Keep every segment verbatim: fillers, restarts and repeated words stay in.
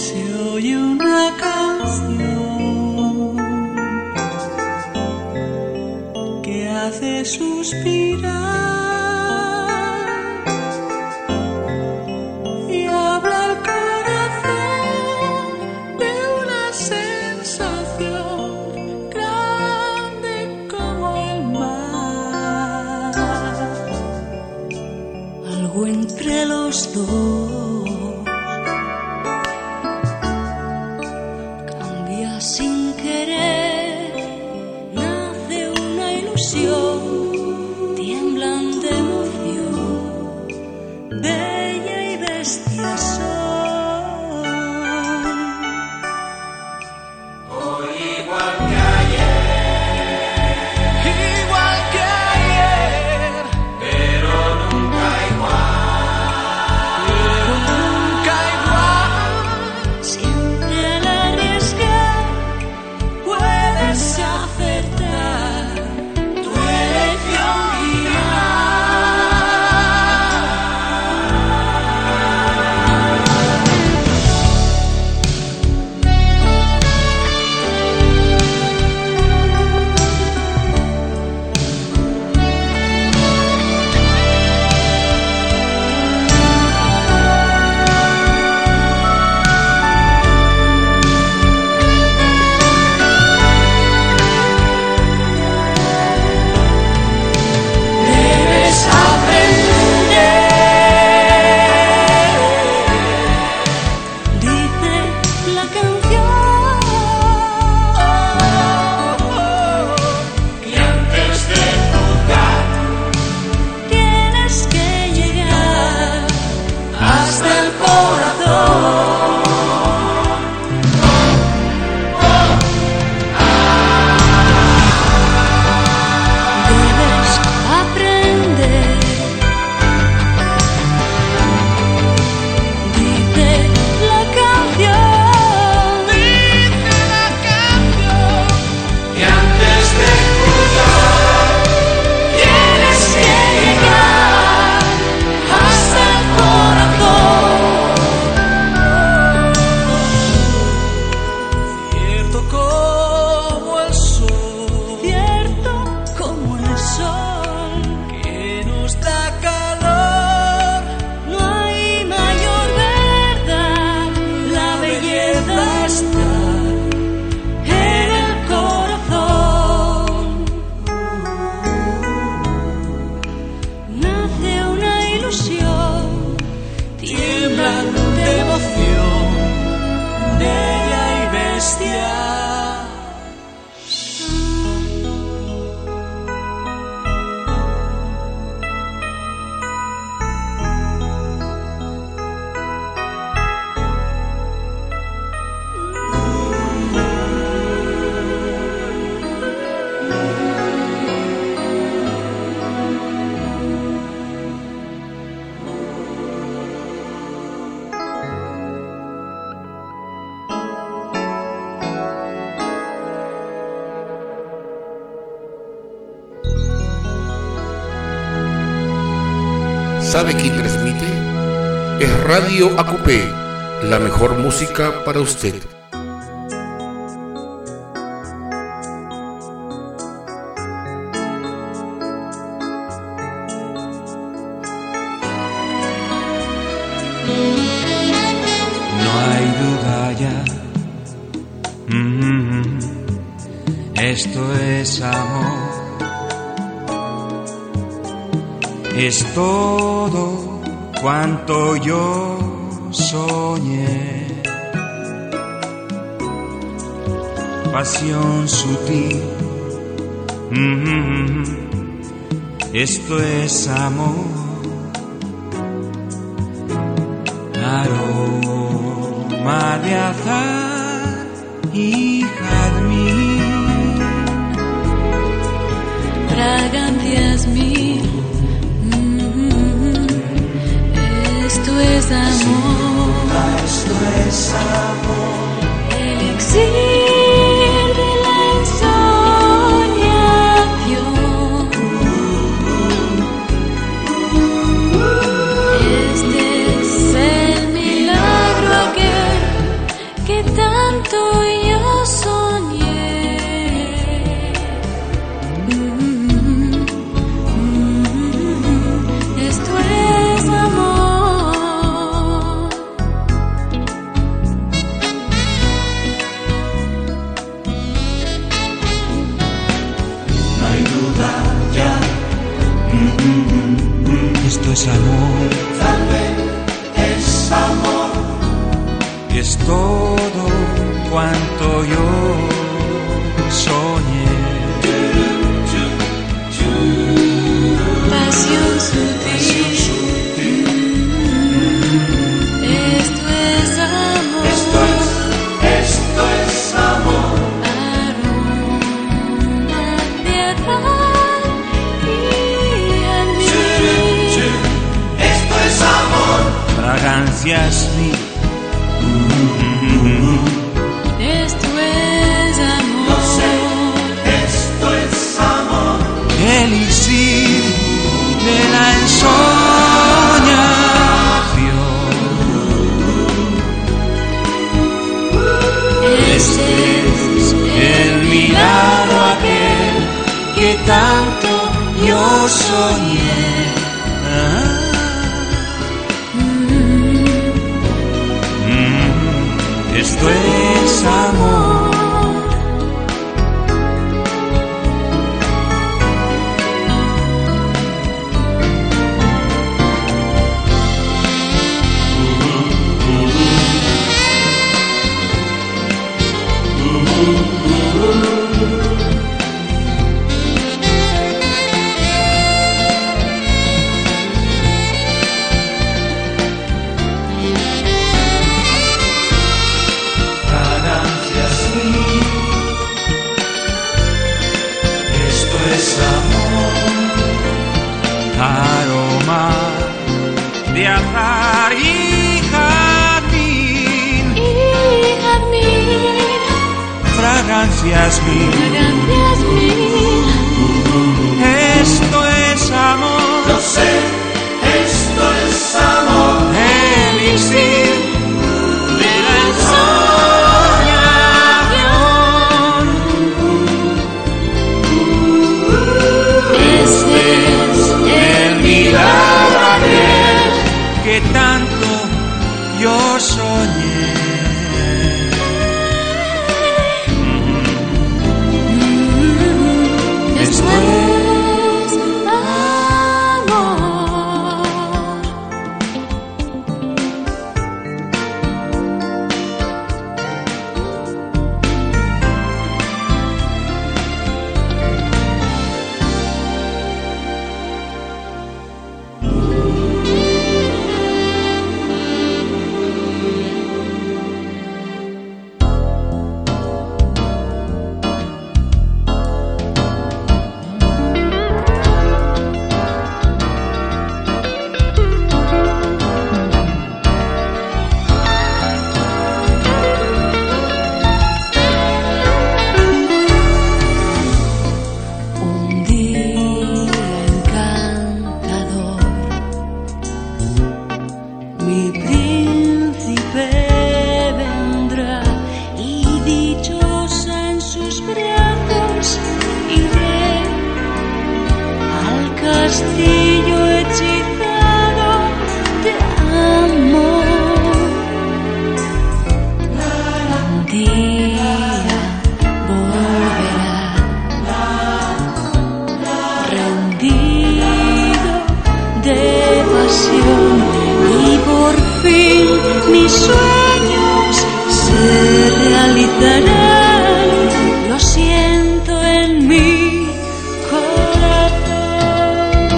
se oye una canción que hace suspirar y habla al corazón de una sensación grande como el mar, algo entre los dos. ¿Sabe quién transmite? Es Radio Acupé, la mejor música para usted. No hay duda ya, mm-hmm. Esto es amor. Es todo cuanto yo soñé, pasión sutil, mm-hmm. Esto es amor, aroma de azar y jazmín, fragancias mil. Esto es amor, esto es amor, elixir de la ensoñación. Este es el milagro aquel es todo cuanto yo soñé. Pasión sutil, esto es amor, Esto es, esto es amor. aroma de azahar y almíbar. Esto es amor. Fragancias mil. Esto es amor, Lo sé, esto es amor. Elixir de la ensoñación. este es El milagro aquel que tanto yo soñé. Ah. Mm, Esto es amor. Fragancias mil. Esto es amor. Aroma de azahar y jazmín. y jazmín, Fragancias mil. fragancias mil. Esto es amor. Lo sé, esto es amor. Elixir de la ensoñación. Este es El milagro aquel que tanto yo soñé. Esto es amor. Un día encantador, mi príncipe vendrá y dichosa en sus brazos iré al castillo hechizado de amor. Un día volverá rendido de pasión y por fin mis sueños se realizarán. Lo siento en mi corazón.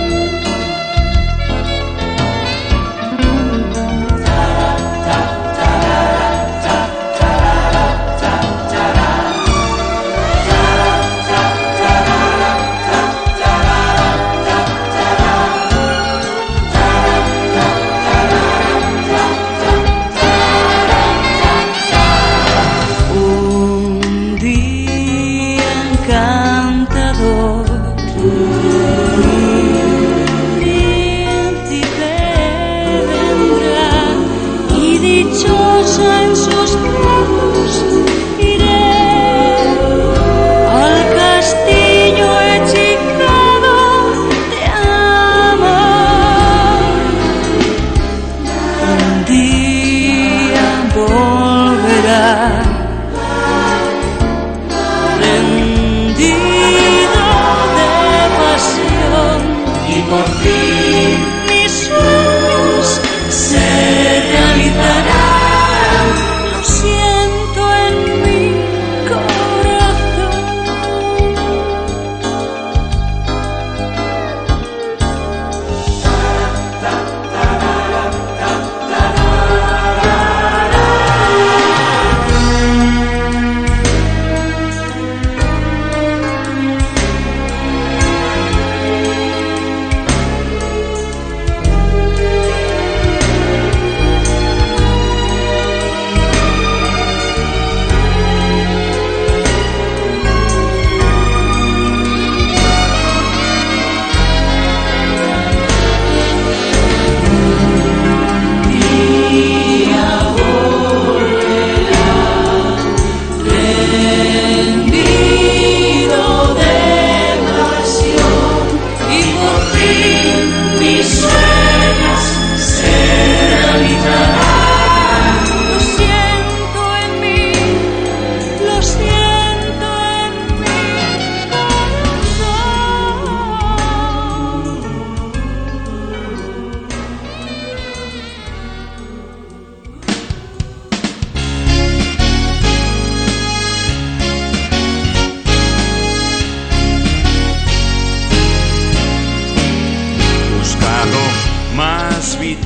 Un día encantador, mi príncipe vendrá y dichosa en sus brazos iré al castillo hechizado de amor. Un día volverá rendido de pasión Y por fin mis sueños se realizarán.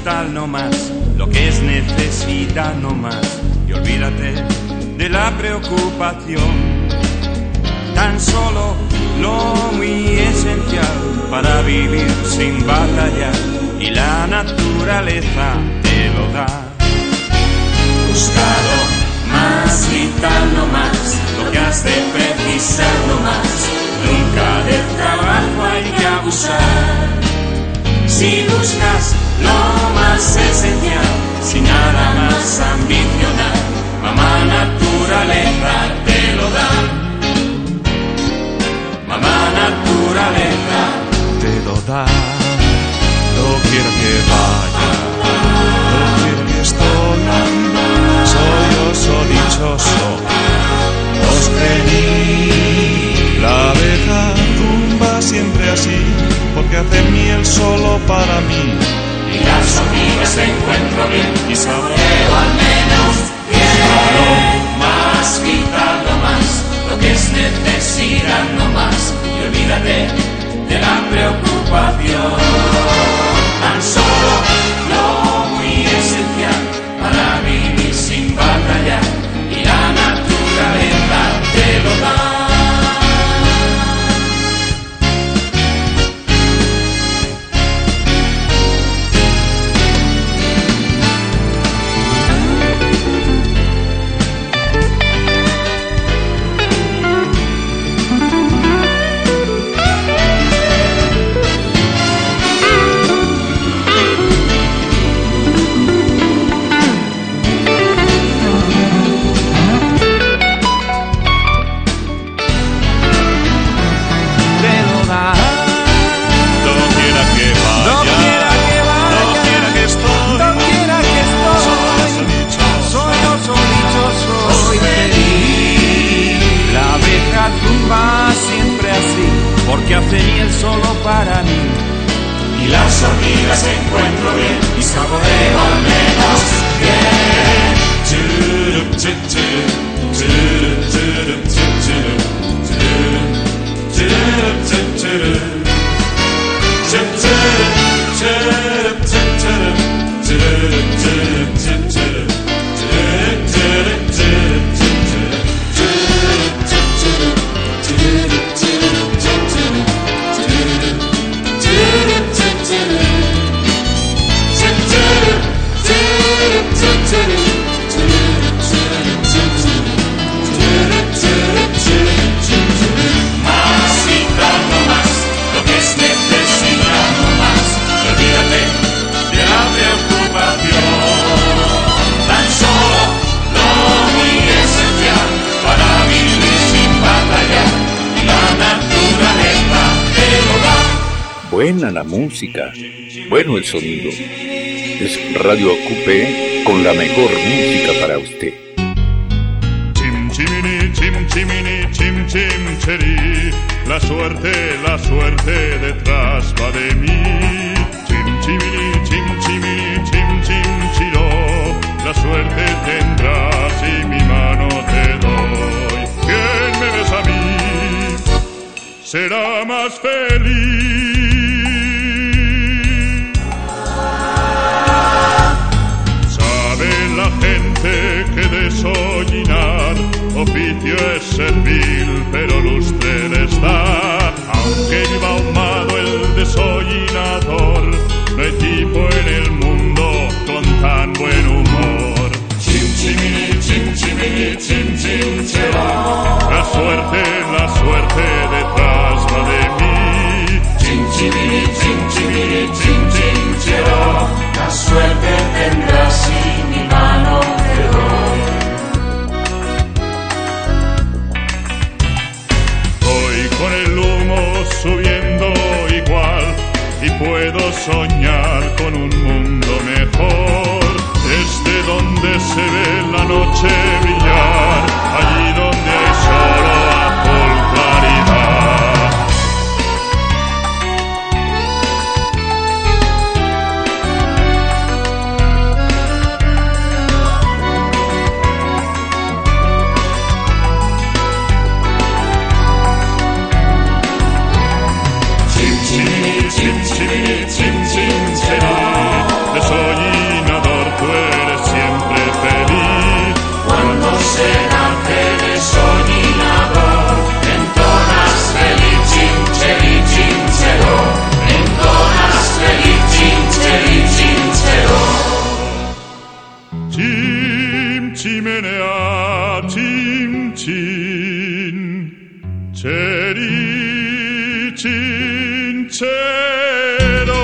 vital no más, lo que es necesidad no más, y olvídate de la preocupación. Tan solo lo muy esencial para vivir sin batallar, y la naturaleza te lo da. Buscado más vital no más, lo que has de precisar no más, nunca del trabajo hay que abusar. Si buscas lo más esencial, sin nada más ambicionar, mamá naturaleza te lo da. Mamá naturaleza te lo da. No quiero que vaya, no quiero que estoy, soy oso dichoso, os creí. La abeja tumba siempre así, porque hace miel solo para mí. Y las hormigas encuentro bien, y saboreo al menos bien. Claro, más vital no más, lo que es necesidad no más, y olvídate de la preocupación. Tan solo lo muy esencial para vivir sin batallar, y la naturaleza te lo da. Porque hace miel solo para mí. Y las hormigas encuentro bien, y saboreo al menos bien. Churup, churup, churup, churup, churup, churup, churup, churup, churup. Churup, churup, churup, churup, churup, churup, churup, churup. Churup, churup, churup, churup, churup. Más vital no más, lo que es necesidad no más, y olvídate de la preocupación. Tan solo lo muy esencial para vivir sin batallar, y la naturaleza te lo da. Buena la música, bueno el sonido. Es Radio Acupé con la mejor música para usted. Chim chimini, chim chimini, chim chim cheri. La suerte, la suerte detrás va de mí. Chim chimini, chim chimini, chim chim chiro. La suerte tendrás y mi mano te doy. Quien me besa a mí será más feliz. La gente que desollinar oficio es servil, pero lustre les da. Aunque lleva ahumado el desollinador, no hay tipo en el mundo con tan buen humor. Chim chimini, chim chimini, chim chim chera. La suerte, la suerte detrás va de mí. Chim chimini, chim chimini, chim chim chera. La suerte tendrás y mi mano te doy. Voy con el humo subiendo igual, y puedo soñar con un mundo mejor. Desde donde se ve la noche brillar, allí donde hay solo azul claridad. Chim chim chim chim chim chim chim. chimenea, chin, chin, cheri, chin, chero.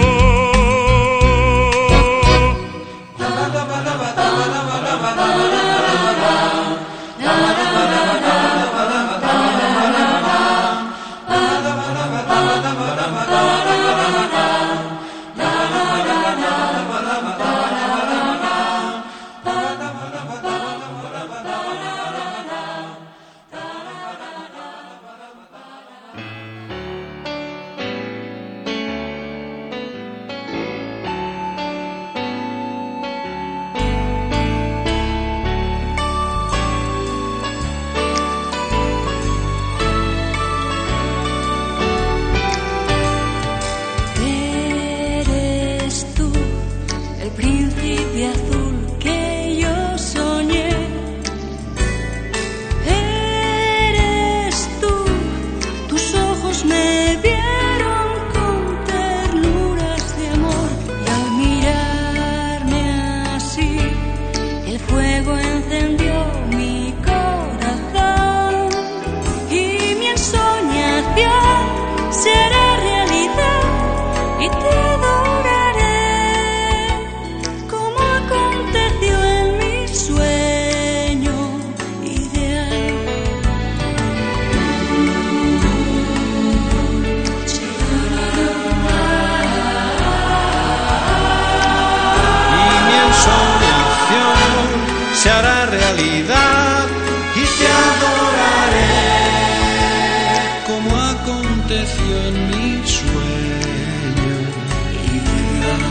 Se hará realidad y te adoraré como aconteció en mi sueño ideal.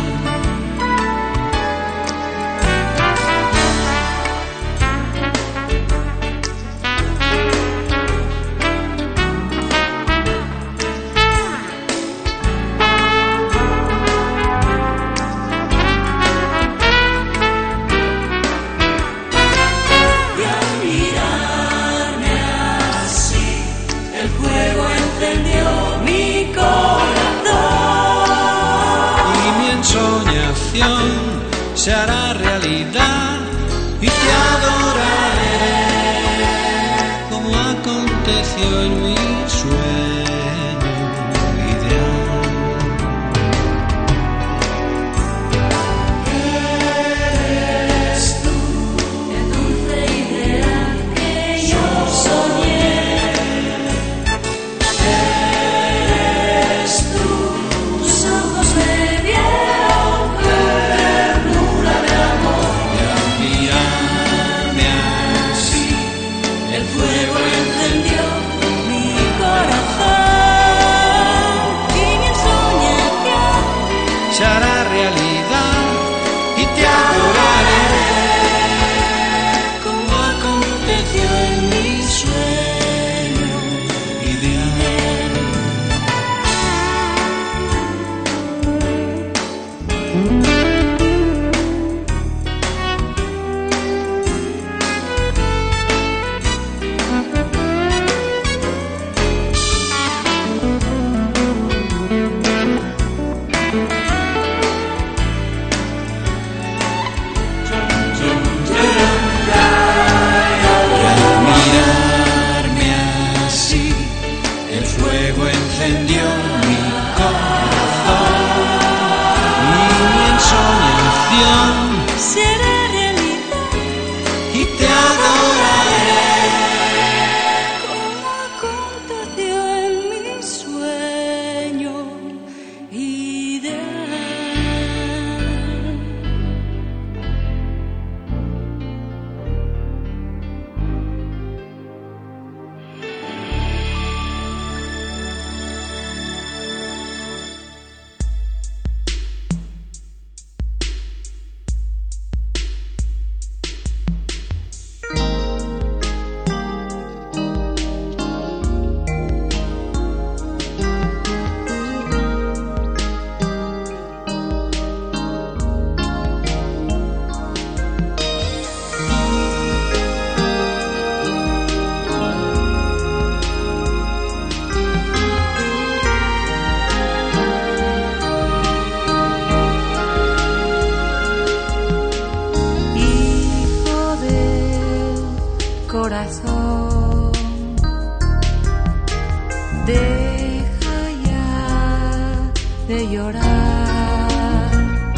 Se hará realidad y te adoraré como aconteció en mi sueño ideal. Eres tú el dulce ideal que yo soñé. Eres tú, tus ojos me vieron ternura de amor. Y al mirarme así, El fuego encendió mi corazón. corazón. Deja ya de llorar.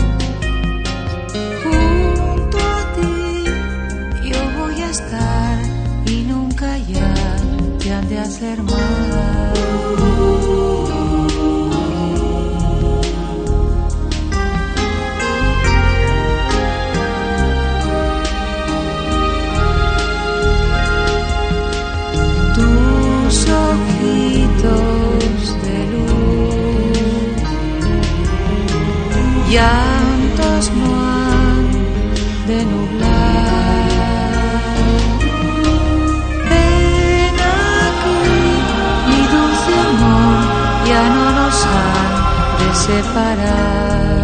Junto a ti yo voy a estar y nunca ya te han de hacer mal. Tus ojitos de luz, llantos no han de nublar. Ven aquí, mi dulce amor, ya no nos han de separar.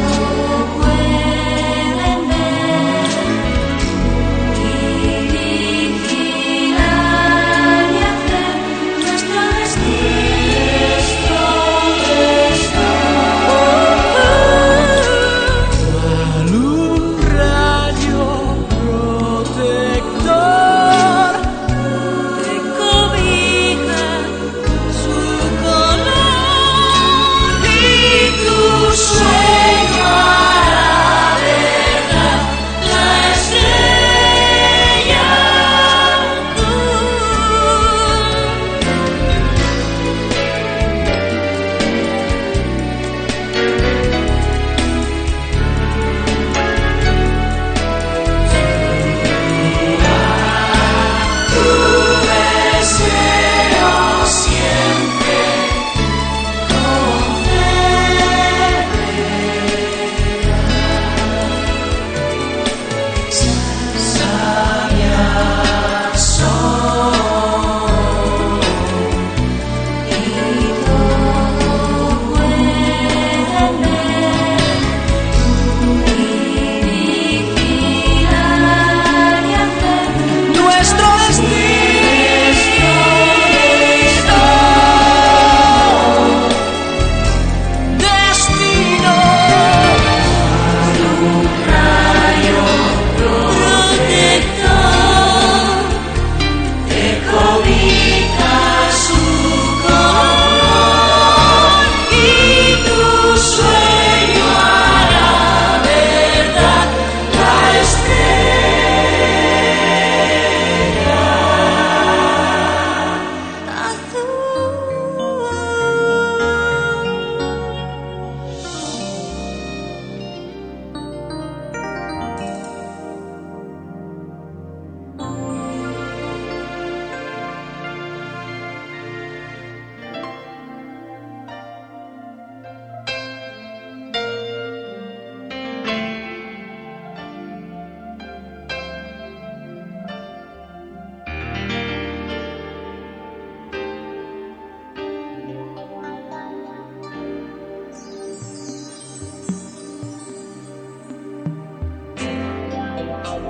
Pueden ver y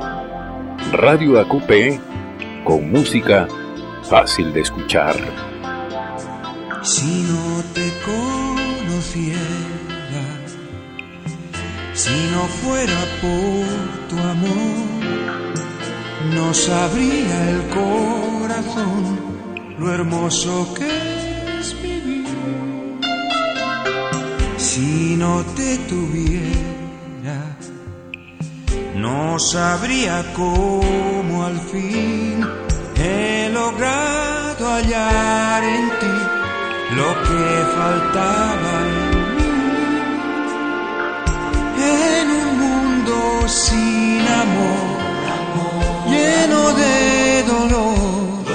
Radio A Q P con música fácil de escuchar. Si no te conociera, si no fuera por tu amor, no sabría el corazón lo hermoso que es vivir. Si no te tuviera, no sabría cómo al fin he logrado hallar en ti lo que faltaba en mí. En un mundo sin amor, lleno de dolor,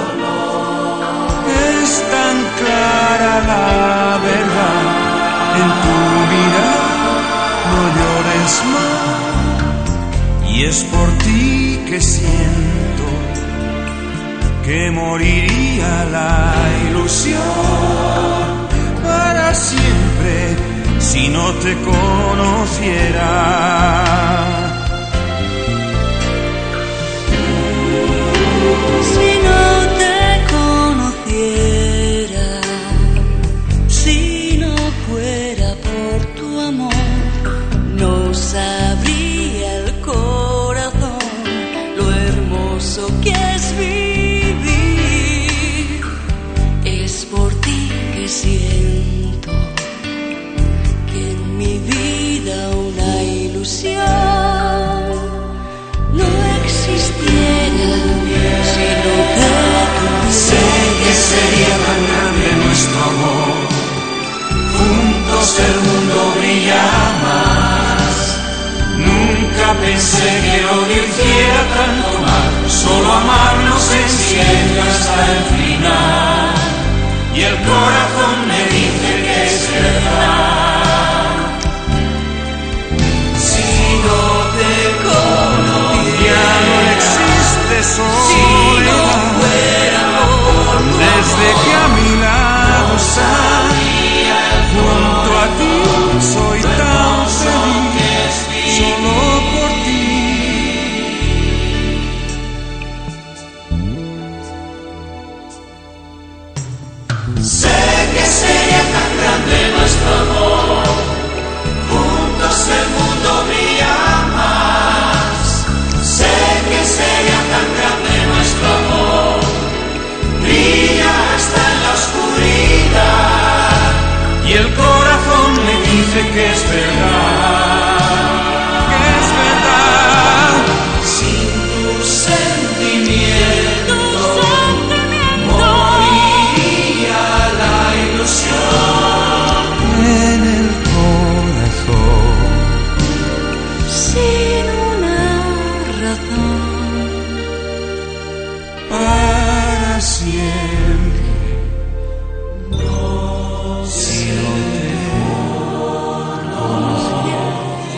es tan clara la verdad. En tu mirar no llores más, y es por ti que siento que moriría la ilusión para siempre si no te conociera. Si no te conociera, si no fuera por tu amor, no sabría el corazón lo hermoso que es vivir. Es por ti que siento que en mi vida una ilusión no existiera si no te tuviera. Sé que sería tan grande nuestro amor, juntos el mundo brilla más. Nunca pensé que odio hiciera tanto mal, solo amarnos enciende hasta el final, y el corazón me dice que es verdad. Si no te conozco, ya no existe soledad. Si no fuera por tu desde amor, que a mi lado estás, junto a ti soy tan feliz, solo por ti. Sé que sería tan grande nuestro amor, juntos el mundo brilla más. Sé que sería tan grande nuestro amor, brilla hasta en la oscuridad, y el corazón me dice que es verdad, que es verdad. Sin tus sentimientos moriría la ilusión en el corazón. Sin una razón, Para siempre, si no te conociera.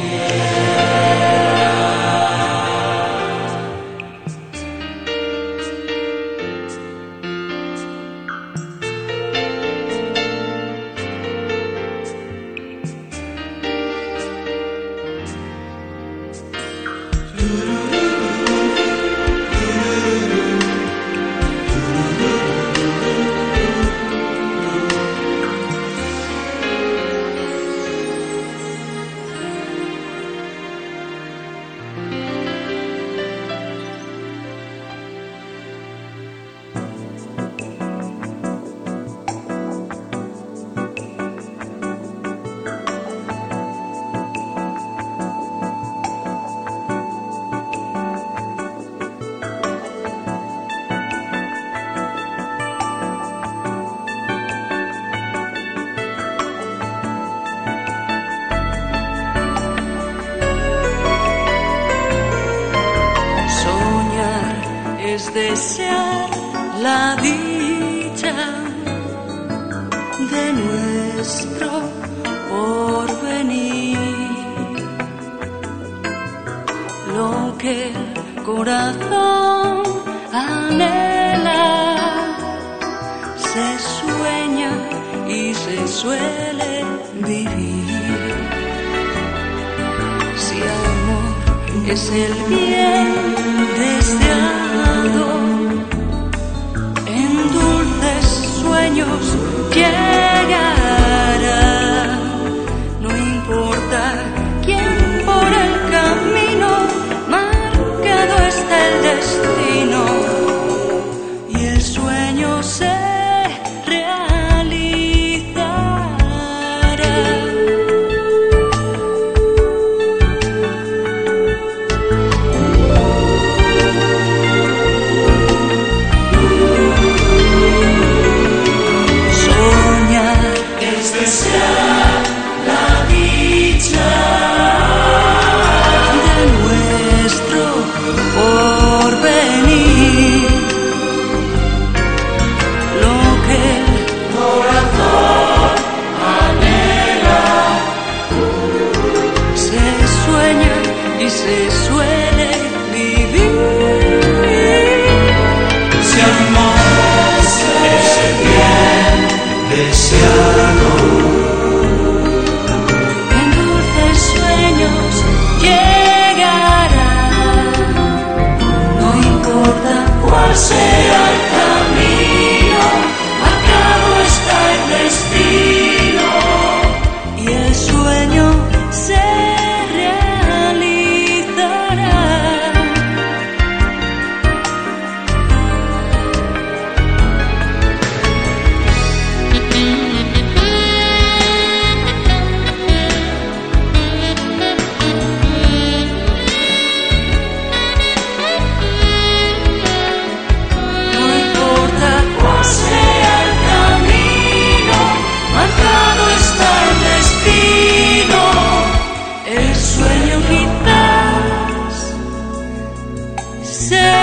es desear la dicha de nuestro porvenir. Lo que el corazón anhela se sueña y se suele vivir. Si amor es el bien deseado. En dulces sueños llegará, no importa quién por el camino, marcado está el destino y el sueño se se suele vivir. Si amor es el bien deseado, en dulces sueños llegará, no importa cuál sea el camino, marcado está el destino y el sueño se say